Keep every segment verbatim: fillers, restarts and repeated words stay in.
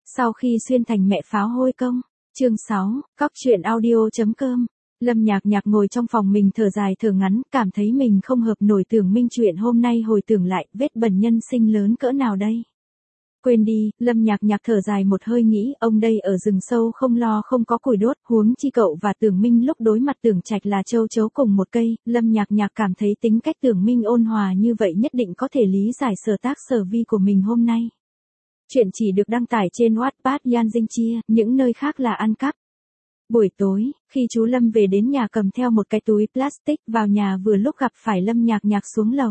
Sau khi xuyên thành mẹ pháo hôi công, chương sáu, cóc truyện audio.com, Lâm Nhạc Nhạc ngồi trong phòng mình thở dài thở ngắn, cảm thấy mình không hợp nổi Tưởng Minh chuyện hôm nay hồi tưởng lại, vết bẩn nhân sinh lớn cỡ nào đây. Quên đi, Lâm Nhạc Nhạc thở dài một hơi nghĩ, ông đây ở rừng sâu không lo không có củi đốt, huống chi cậu và Tưởng Minh lúc đối mặt Tưởng Trạch là châu chấu cùng một cây, Lâm Nhạc Nhạc cảm thấy tính cách Tưởng Minh ôn hòa như vậy nhất định có thể lý giải sở tác sở vi của mình hôm nay. Chuyện chỉ được đăng tải trên Wattpad Yan Dinh Chia, những nơi khác là ăn cắp. Buổi tối, khi chú Lâm về đến nhà cầm theo một cái túi plastic vào nhà vừa lúc gặp phải Lâm Nhạc Nhạc xuống lầu.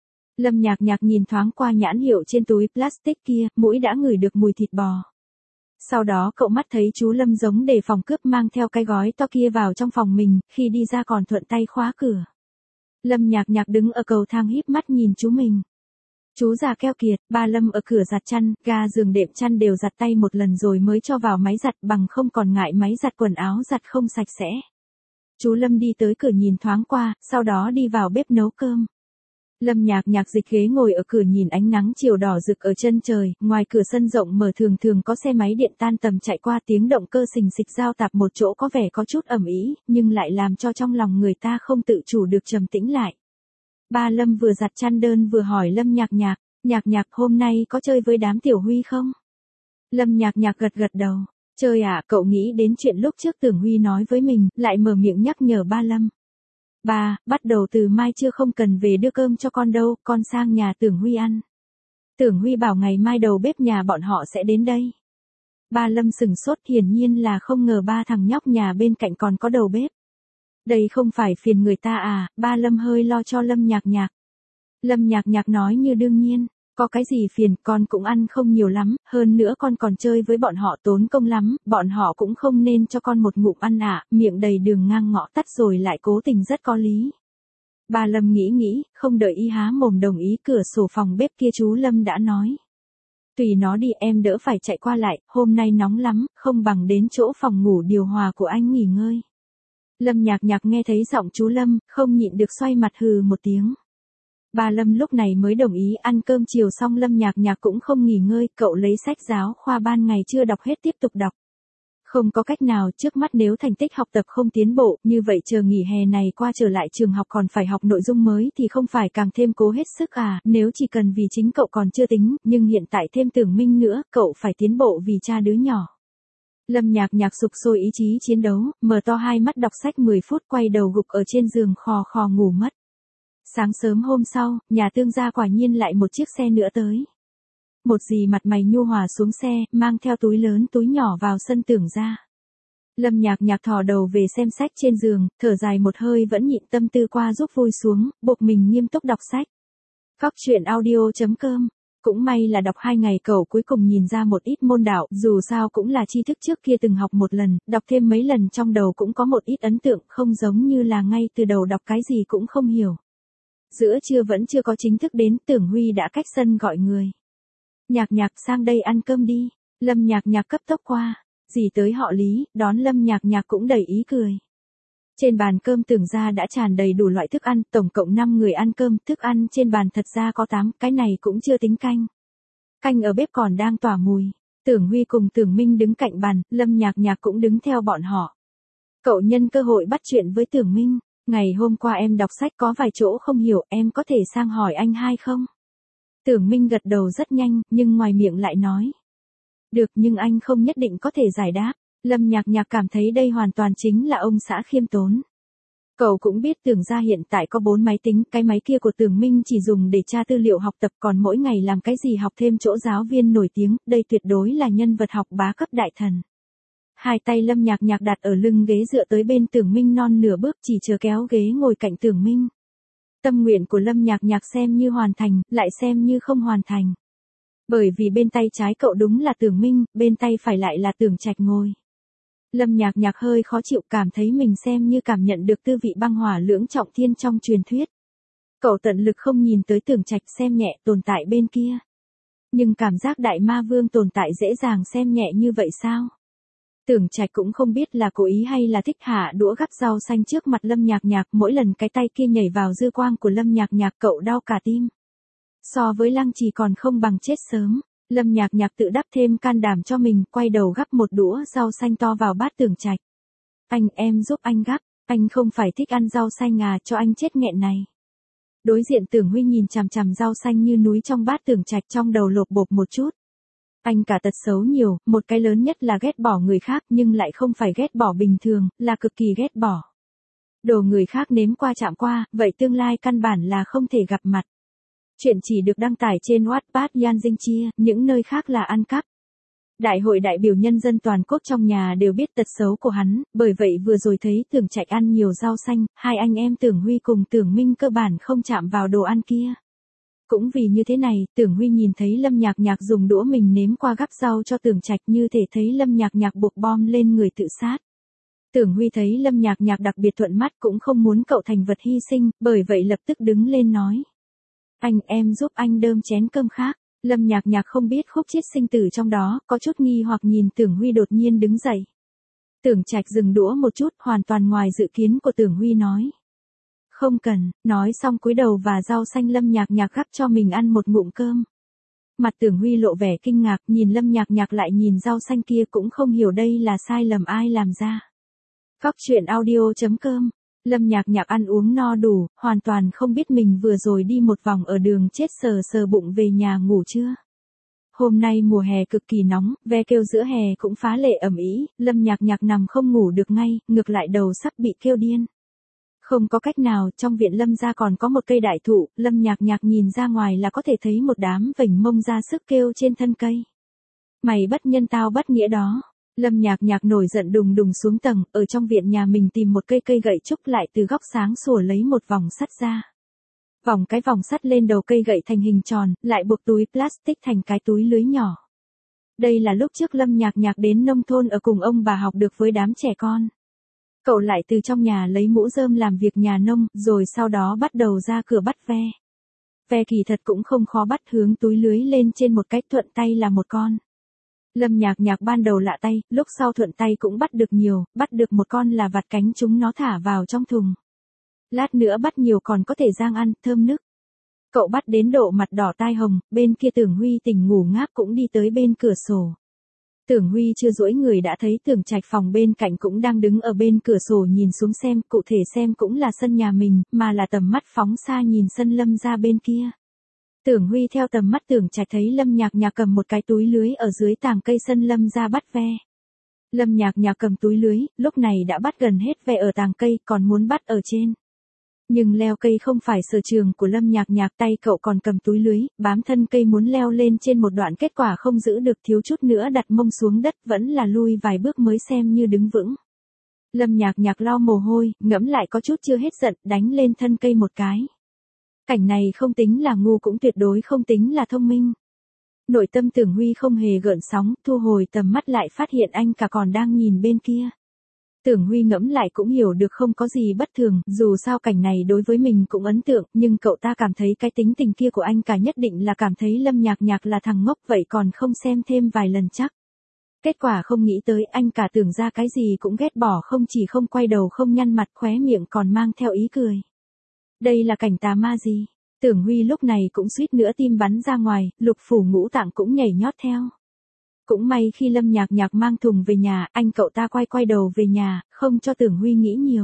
Lâm Nhạc Nhạc nhìn thoáng qua nhãn hiệu trên túi plastic kia, mũi đã ngửi được mùi thịt bò. Sau đó cậu mắt thấy chú Lâm giống đề phòng cướp mang theo cái gói to kia vào trong phòng mình, khi đi ra còn thuận tay khóa cửa. Lâm Nhạc Nhạc đứng ở cầu thang híp mắt nhìn chú mình. Chú già keo kiệt, ba Lâm ở cửa giặt chăn, ga giường đệm chăn đều giặt tay một lần rồi mới cho vào máy giặt bằng không còn ngại máy giặt quần áo giặt không sạch sẽ. Chú Lâm đi tới cửa nhìn thoáng qua, sau đó đi vào bếp nấu cơm. Lâm Nhạc Nhạc dịch ghế ngồi ở cửa nhìn ánh nắng chiều đỏ rực ở chân trời, ngoài cửa sân rộng mở thường thường có xe máy điện tan tầm chạy qua, tiếng động cơ xình xịch giao tạp một chỗ có vẻ có chút ầm ĩ, nhưng lại làm cho trong lòng người ta không tự chủ được trầm tĩnh lại. Ba Lâm vừa giặt chăn đơn vừa hỏi Lâm Nhạc Nhạc, Nhạc Nhạc hôm nay có chơi với đám Tiểu Huy không? Lâm Nhạc Nhạc gật gật đầu, chơi à, cậu nghĩ đến chuyện lúc trước Tưởng Huy nói với mình, lại mở miệng nhắc nhở ba Lâm. Ba, bắt đầu từ mai chưa không cần về đưa cơm cho con đâu, con sang nhà Tưởng Huy ăn. Tưởng Huy bảo ngày mai đầu bếp nhà bọn họ sẽ đến đây. Ba Lâm sừng sốt, hiển nhiên là không ngờ ba thằng nhóc nhà bên cạnh còn có đầu bếp. Đây không phải phiền người ta à, ba Lâm hơi lo cho Lâm Nhạc Nhạc. Lâm Nhạc Nhạc nói như đương nhiên, có cái gì phiền, con cũng ăn không nhiều lắm, hơn nữa con còn chơi với bọn họ tốn công lắm, bọn họ cũng không nên cho con một ngụm ăn ạ, à, miệng đầy đường ngang ngõ tắt rồi lại cố tình rất có lý. Ba Lâm nghĩ nghĩ, không đợi y há mồm đồng ý, cửa sổ phòng bếp kia chú Lâm đã nói. Tùy nó đi, em đỡ phải chạy qua lại, hôm nay nóng lắm, không bằng đến chỗ phòng ngủ điều hòa của anh nghỉ ngơi. Lâm Nhạc Nhạc nghe thấy giọng chú Lâm, không nhịn được xoay mặt hừ một tiếng. Ba Lâm lúc này mới đồng ý. Ăn cơm chiều xong Lâm Nhạc Nhạc cũng không nghỉ ngơi, cậu lấy sách giáo khoa ban ngày chưa đọc hết tiếp tục đọc. Không có cách nào, trước mắt nếu thành tích học tập không tiến bộ, như vậy chờ nghỉ hè này qua trở lại trường học còn phải học nội dung mới thì không phải càng thêm cố hết sức à, nếu chỉ cần vì chính cậu còn chưa tính, nhưng hiện tại thêm Tưởng Minh nữa, cậu phải tiến bộ vì cha đứa nhỏ. Lâm Nhạc Nhạc sục sôi ý chí chiến đấu, mở to hai mắt đọc sách mười phút, quay đầu gục ở trên giường khò khò ngủ mất. Sáng sớm hôm sau, nhà Tương gia quả nhiên lại một chiếc xe nữa tới. Một dì mặt mày nhu hòa xuống xe, mang theo túi lớn túi nhỏ vào sân Tưởng gia. Lâm Nhạc Nhạc thò đầu về xem sách trên giường, thở dài một hơi vẫn nhịn tâm tư qua giúp vui xuống, buộc mình nghiêm túc đọc sách. Cóc truyện audio.com. Cũng may là đọc hai ngày cậu cuối cùng nhìn ra một ít môn đạo, dù sao cũng là tri thức trước kia từng học một lần, đọc thêm mấy lần trong đầu cũng có một ít ấn tượng, không giống như là ngay từ đầu đọc cái gì cũng không hiểu. Giữa trưa vẫn chưa có chính thức đến, Tưởng Huy đã cách sân gọi người. Nhạc Nhạc sang đây ăn cơm đi. Lâm Nhạc Nhạc cấp tốc qua, dì tới họ Lý, đón Lâm Nhạc Nhạc cũng đầy ý cười. Trên bàn cơm Tưởng gia đã tràn đầy đủ loại thức ăn, tổng cộng năm người ăn cơm, thức ăn trên bàn thật ra có tám, cái này cũng chưa tính canh. Canh ở bếp còn đang tỏa mùi. Tưởng Huy cùng Tưởng Minh đứng cạnh bàn, Lâm Nhạc Nhạc cũng đứng theo bọn họ. Cậu nhân cơ hội bắt chuyện với Tưởng Minh, ngày hôm qua em đọc sách có vài chỗ không hiểu, em có thể sang hỏi anh hai không? Tưởng Minh gật đầu rất nhanh, nhưng ngoài miệng lại nói. Được, nhưng anh không nhất định có thể giải đáp. Lâm Nhạc Nhạc cảm thấy đây hoàn toàn chính là ông xã khiêm tốn. Cậu cũng biết Tưởng gia hiện tại có bốn máy tính, cái máy kia của Tưởng Minh chỉ dùng để tra tư liệu học tập, còn mỗi ngày làm cái gì học thêm chỗ giáo viên nổi tiếng, đây tuyệt đối là nhân vật học bá cấp đại thần. Hai tay Lâm Nhạc Nhạc đặt ở lưng ghế dựa tới bên Tưởng Minh non nửa bước, chỉ chờ kéo ghế ngồi cạnh Tưởng Minh. Tâm nguyện của Lâm Nhạc Nhạc xem như hoàn thành, lại xem như không hoàn thành. Bởi vì bên tay trái cậu đúng là Tưởng Minh, bên tay phải lại là Tưởng Trạch ngồi. Lâm Nhạc Nhạc hơi khó chịu, cảm thấy mình xem như cảm nhận được tư vị băng hỏa lưỡng trọng thiên trong truyền thuyết. Cậu tận lực không nhìn tới Tưởng Trạch, xem nhẹ tồn tại bên kia. Nhưng cảm giác đại ma vương tồn tại dễ dàng xem nhẹ như vậy sao? Tưởng Trạch cũng không biết là cố ý hay là thích hạ đũa gắp rau xanh trước mặt Lâm Nhạc Nhạc, mỗi lần cái tay kia nhảy vào dư quang của Lâm Nhạc Nhạc cậu đau cả tim. So với Lăng Trì còn không bằng chết sớm. Lâm Nhạc Nhạc tự đắp thêm can đảm cho mình, quay đầu gắp một đũa rau xanh to vào bát Tưởng Trạch. Anh, em giúp anh gắp, anh không phải thích ăn rau xanh à, cho anh chết nghẹn này. Đối diện Tưởng Huy nhìn chằm chằm rau xanh như núi trong bát Tưởng Trạch, trong đầu lột bột một chút. Anh cả tật xấu nhiều, một cái lớn nhất là ghét bỏ người khác, nhưng lại không phải ghét bỏ bình thường, là cực kỳ ghét bỏ. Đồ người khác nếm qua chạm qua, vậy tương lai căn bản là không thể gặp mặt. Chuyện chỉ được đăng tải trên Wattpad Yan Dinh Chia, những nơi khác là ăn cắp. Đại hội đại biểu nhân dân toàn quốc trong nhà đều biết tật xấu của hắn, bởi vậy vừa rồi thấy Tưởng Trạch ăn nhiều rau xanh, hai anh em Tưởng Huy cùng Tưởng Minh cơ bản không chạm vào đồ ăn kia. Cũng vì như thế này, Tưởng Huy nhìn thấy Lâm Nhạc Nhạc dùng đũa mình nếm qua gắp rau cho Tưởng Trạch, như thể thấy Lâm Nhạc Nhạc buộc bom lên người tự sát. Tưởng Huy thấy Lâm Nhạc Nhạc đặc biệt thuận mắt, cũng không muốn cậu thành vật hy sinh, bởi vậy lập tức đứng lên nói. Anh, em giúp anh đơm chén cơm khác. Lâm Nhạc Nhạc không biết khúc chiết sinh tử trong đó, có chút nghi hoặc nhìn Tưởng Huy đột nhiên đứng dậy. Tưởng Trạch dừng đũa một chút, hoàn toàn ngoài dự kiến của Tưởng Huy nói. Không cần, nói xong cúi đầu và rau xanh Lâm Nhạc Nhạc gắp cho mình ăn một ngụm cơm. Mặt Tưởng Huy lộ vẻ kinh ngạc, nhìn Lâm Nhạc Nhạc lại nhìn rau xanh kia, cũng không hiểu đây là sai lầm ai làm ra. Góc truyện audio chấm com. Lâm Nhạc Nhạc ăn uống no đủ, hoàn toàn không biết mình vừa rồi đi một vòng ở đường chết sờ sờ bụng về nhà ngủ chưa. Hôm nay mùa hè cực kỳ nóng, ve kêu giữa hè cũng phá lệ ầm ĩ, Lâm Nhạc Nhạc nằm không ngủ được ngay, ngược lại đầu sắp bị kêu điên. Không có cách nào, trong viện Lâm gia còn có một cây đại thụ, Lâm Nhạc Nhạc nhìn ra ngoài là có thể thấy một đám vểnh mông ra sức kêu trên thân cây. Mày bất nhân tao bất nghĩa đó. Lâm Nhạc Nhạc nổi giận đùng đùng xuống tầng, ở trong viện nhà mình tìm một cây cây gậy trúc, lại từ góc sáng sủa lấy một vòng sắt ra. Vòng cái vòng sắt lên đầu cây gậy thành hình tròn, lại buộc túi plastic thành cái túi lưới nhỏ. Đây là lúc trước Lâm Nhạc Nhạc đến nông thôn ở cùng ông bà học được với đám trẻ con. Cậu lại từ trong nhà lấy mũ rơm làm việc nhà nông, rồi sau đó bắt đầu ra cửa bắt ve. Ve kỳ thật cũng không khó bắt, hướng túi lưới lên trên một cách thuận tay là một con. Lâm Nhạc Nhạc ban đầu lạ tay, lúc sau thuận tay cũng bắt được nhiều, bắt được một con là vặt cánh chúng nó thả vào trong thùng. Lát nữa bắt nhiều còn có thể rang ăn, thơm nức. Cậu bắt đến độ mặt đỏ tai hồng, bên kia Tưởng Huy tỉnh ngủ ngáp cũng đi tới bên cửa sổ. Tưởng Huy chưa duỗi người đã thấy Tưởng Trạch phòng bên cạnh cũng đang đứng ở bên cửa sổ nhìn xuống xem, cụ thể xem cũng là sân nhà mình, mà là tầm mắt phóng xa nhìn sân Lâm ra bên kia. Tưởng Huy theo tầm mắt Tưởng Trạch thấy Lâm Nhạc Nhạc cầm một cái túi lưới ở dưới tàng cây sân Lâm ra bắt ve. Lâm Nhạc Nhạc cầm túi lưới, lúc này đã bắt gần hết ve ở tàng cây, còn muốn bắt ở trên. Nhưng leo cây không phải sở trường của Lâm Nhạc Nhạc, tay cậu còn cầm túi lưới, bám thân cây muốn leo lên trên một đoạn, kết quả không giữ được, thiếu chút nữa đặt mông xuống đất, vẫn là lui vài bước mới xem như đứng vững. Lâm Nhạc Nhạc lau mồ hôi, ngẫm lại có chút chưa hết giận, đánh lên thân cây một cái. Cảnh này không tính là ngu cũng tuyệt đối không tính là thông minh. Nội tâm Tưởng Huy không hề gợn sóng, thu hồi tầm mắt lại phát hiện anh cả còn đang nhìn bên kia. Tưởng Huy ngẫm lại cũng hiểu được không có gì bất thường, dù sao cảnh này đối với mình cũng ấn tượng, nhưng cậu ta cảm thấy cái tính tình kia của anh cả nhất định là cảm thấy Lâm Nhạc Nhạc là thằng ngốc, vậy còn không xem thêm vài lần chắc. Kết quả không nghĩ tới anh cả tưởng ra cái gì cũng ghét bỏ, không chỉ không quay đầu không nhăn mặt, khóe miệng còn mang theo ý cười. Đây là cảnh tà ma gì? Tưởng Huy lúc này cũng suýt nữa tim bắn ra ngoài, lục phủ ngũ tạng cũng nhảy nhót theo. Cũng may khi Lâm Nhạc Nhạc mang thùng về nhà, anh cậu ta quay quay đầu về nhà, không cho Tưởng Huy nghĩ nhiều.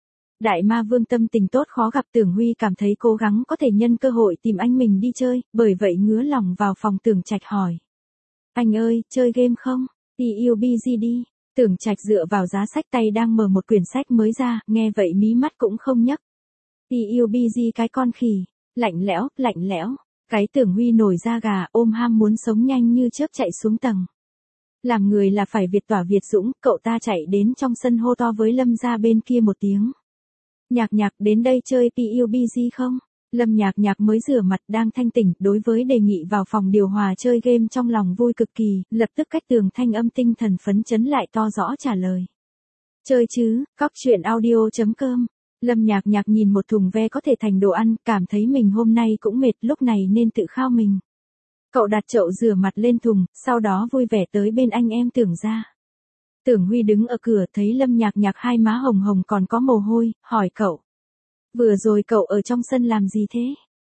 Đại ma vương tâm tình tốt khó gặp, Tưởng Huy cảm thấy cố gắng có thể nhân cơ hội tìm anh mình đi chơi, bởi vậy ngứa lòng vào phòng Tưởng Trạch hỏi. Anh ơi, chơi game không? Đi u bê giê đi. Tưởng Trạch dựa vào giá sách, tay đang mở một quyển sách mới ra, nghe vậy mí mắt cũng không nhấc. Đi u bê giê cái con khỉ. Lạnh lẽo, lạnh lẽo. Cái Tưởng Huy nổi da gà, ôm ham muốn sống nhanh như chớp chạy xuống tầng. Làm người là phải Việt tỏa Việt dũng, cậu ta chạy đến trong sân hô to với Lâm ra bên kia một tiếng. Nhạc Nhạc đến đây chơi pê u bê giê không? Lâm Nhạc Nhạc mới rửa mặt đang thanh tỉnh, đối với đề nghị vào phòng điều hòa chơi game trong lòng vui cực kỳ, lập tức cách tường thanh âm tinh thần phấn chấn lại to rõ trả lời. Chơi chứ, cóc truyện audio chấm com. Lâm Nhạc Nhạc nhìn một thùng ve có thể thành đồ ăn, cảm thấy mình hôm nay cũng mệt, lúc này nên tự khao mình. Cậu đặt chậu rửa mặt lên thùng, sau đó vui vẻ tới bên anh em Tưởng ra. Tưởng Huy đứng ở cửa thấy Lâm Nhạc Nhạc hai má hồng hồng còn có mồ hôi, hỏi cậu. Vừa rồi cậu ở trong sân làm gì thế?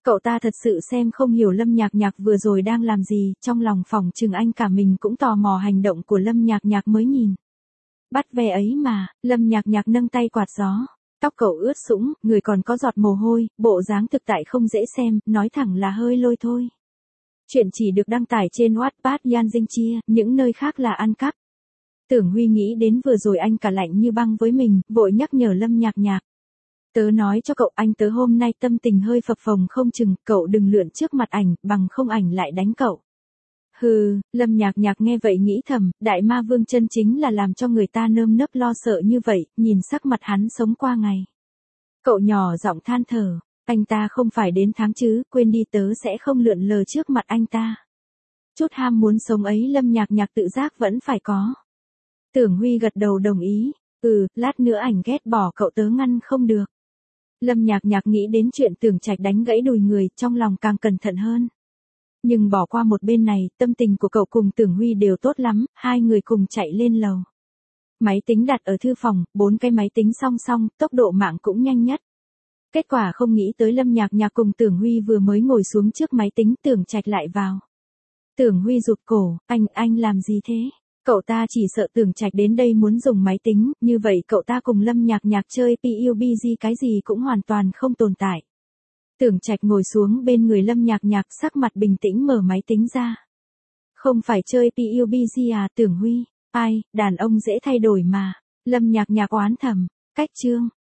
Cậu ta thật sự xem không hiểu Lâm Nhạc Nhạc vừa rồi đang làm gì, trong lòng phỏng chừng anh cả mình cũng tò mò hành động của Lâm Nhạc Nhạc mới nhìn. Bắt ve ấy mà, Lâm Nhạc Nhạc nâng tay quạt gió. Tóc cậu ướt sũng, người còn có giọt mồ hôi, bộ dáng thực tại không dễ xem, nói thẳng là hơi lôi thôi. Chuyện chỉ được đăng tải trên Wattpad Yan Dinh Chia, những nơi khác là ăn cắp. Tưởng Huy nghĩ đến vừa rồi anh cả lạnh như băng với mình, vội nhắc nhở Lâm Nhạc Nhạc. Tớ nói cho cậu, anh tớ hôm nay tâm tình hơi phập phồng không chừng, cậu đừng lượn trước mặt ảnh, bằng không ảnh lại đánh cậu. Hừ, Lâm Nhạc Nhạc nghe vậy nghĩ thầm, đại ma vương chân chính là làm cho người ta nơm nớp lo sợ như vậy, nhìn sắc mặt hắn sống qua ngày. Cậu nhỏ giọng than thở, anh ta không phải đến tháng chứ, quên đi, tớ sẽ không lượn lờ trước mặt anh ta. Chút ham muốn sống ấy Lâm Nhạc Nhạc tự giác vẫn phải có. Tưởng Huy gật đầu đồng ý, ừ, lát nữa ảnh ghét bỏ cậu tớ ngăn không được. Lâm Nhạc Nhạc nghĩ đến chuyện Tưởng Trạch đánh gãy đùi người, trong lòng càng cẩn thận hơn. Nhưng bỏ qua một bên này, tâm tình của cậu cùng Tưởng Huy đều tốt lắm, hai người cùng chạy lên lầu. Máy tính đặt ở thư phòng, bốn cái máy tính song song, tốc độ mạng cũng nhanh nhất. Kết quả không nghĩ tới Lâm Nhạc Nhạc cùng Tưởng Huy vừa mới ngồi xuống trước máy tính, Tưởng Trạch lại vào. Tưởng Huy rụt cổ, anh, anh làm gì thế? Cậu ta chỉ sợ Tưởng Trạch đến đây muốn dùng máy tính, như vậy cậu ta cùng Lâm Nhạc Nhạc chơi pê u bê giê cái gì cũng hoàn toàn không tồn tại. Tưởng Trạch ngồi xuống bên người Lâm Nhạc Nhạc, sắc mặt bình tĩnh mở máy tính ra. Không phải chơi pê u bê giê à? Tưởng Huy, ai, đàn ông dễ thay đổi mà. Lâm Nhạc Nhạc oán thầm, cách chương.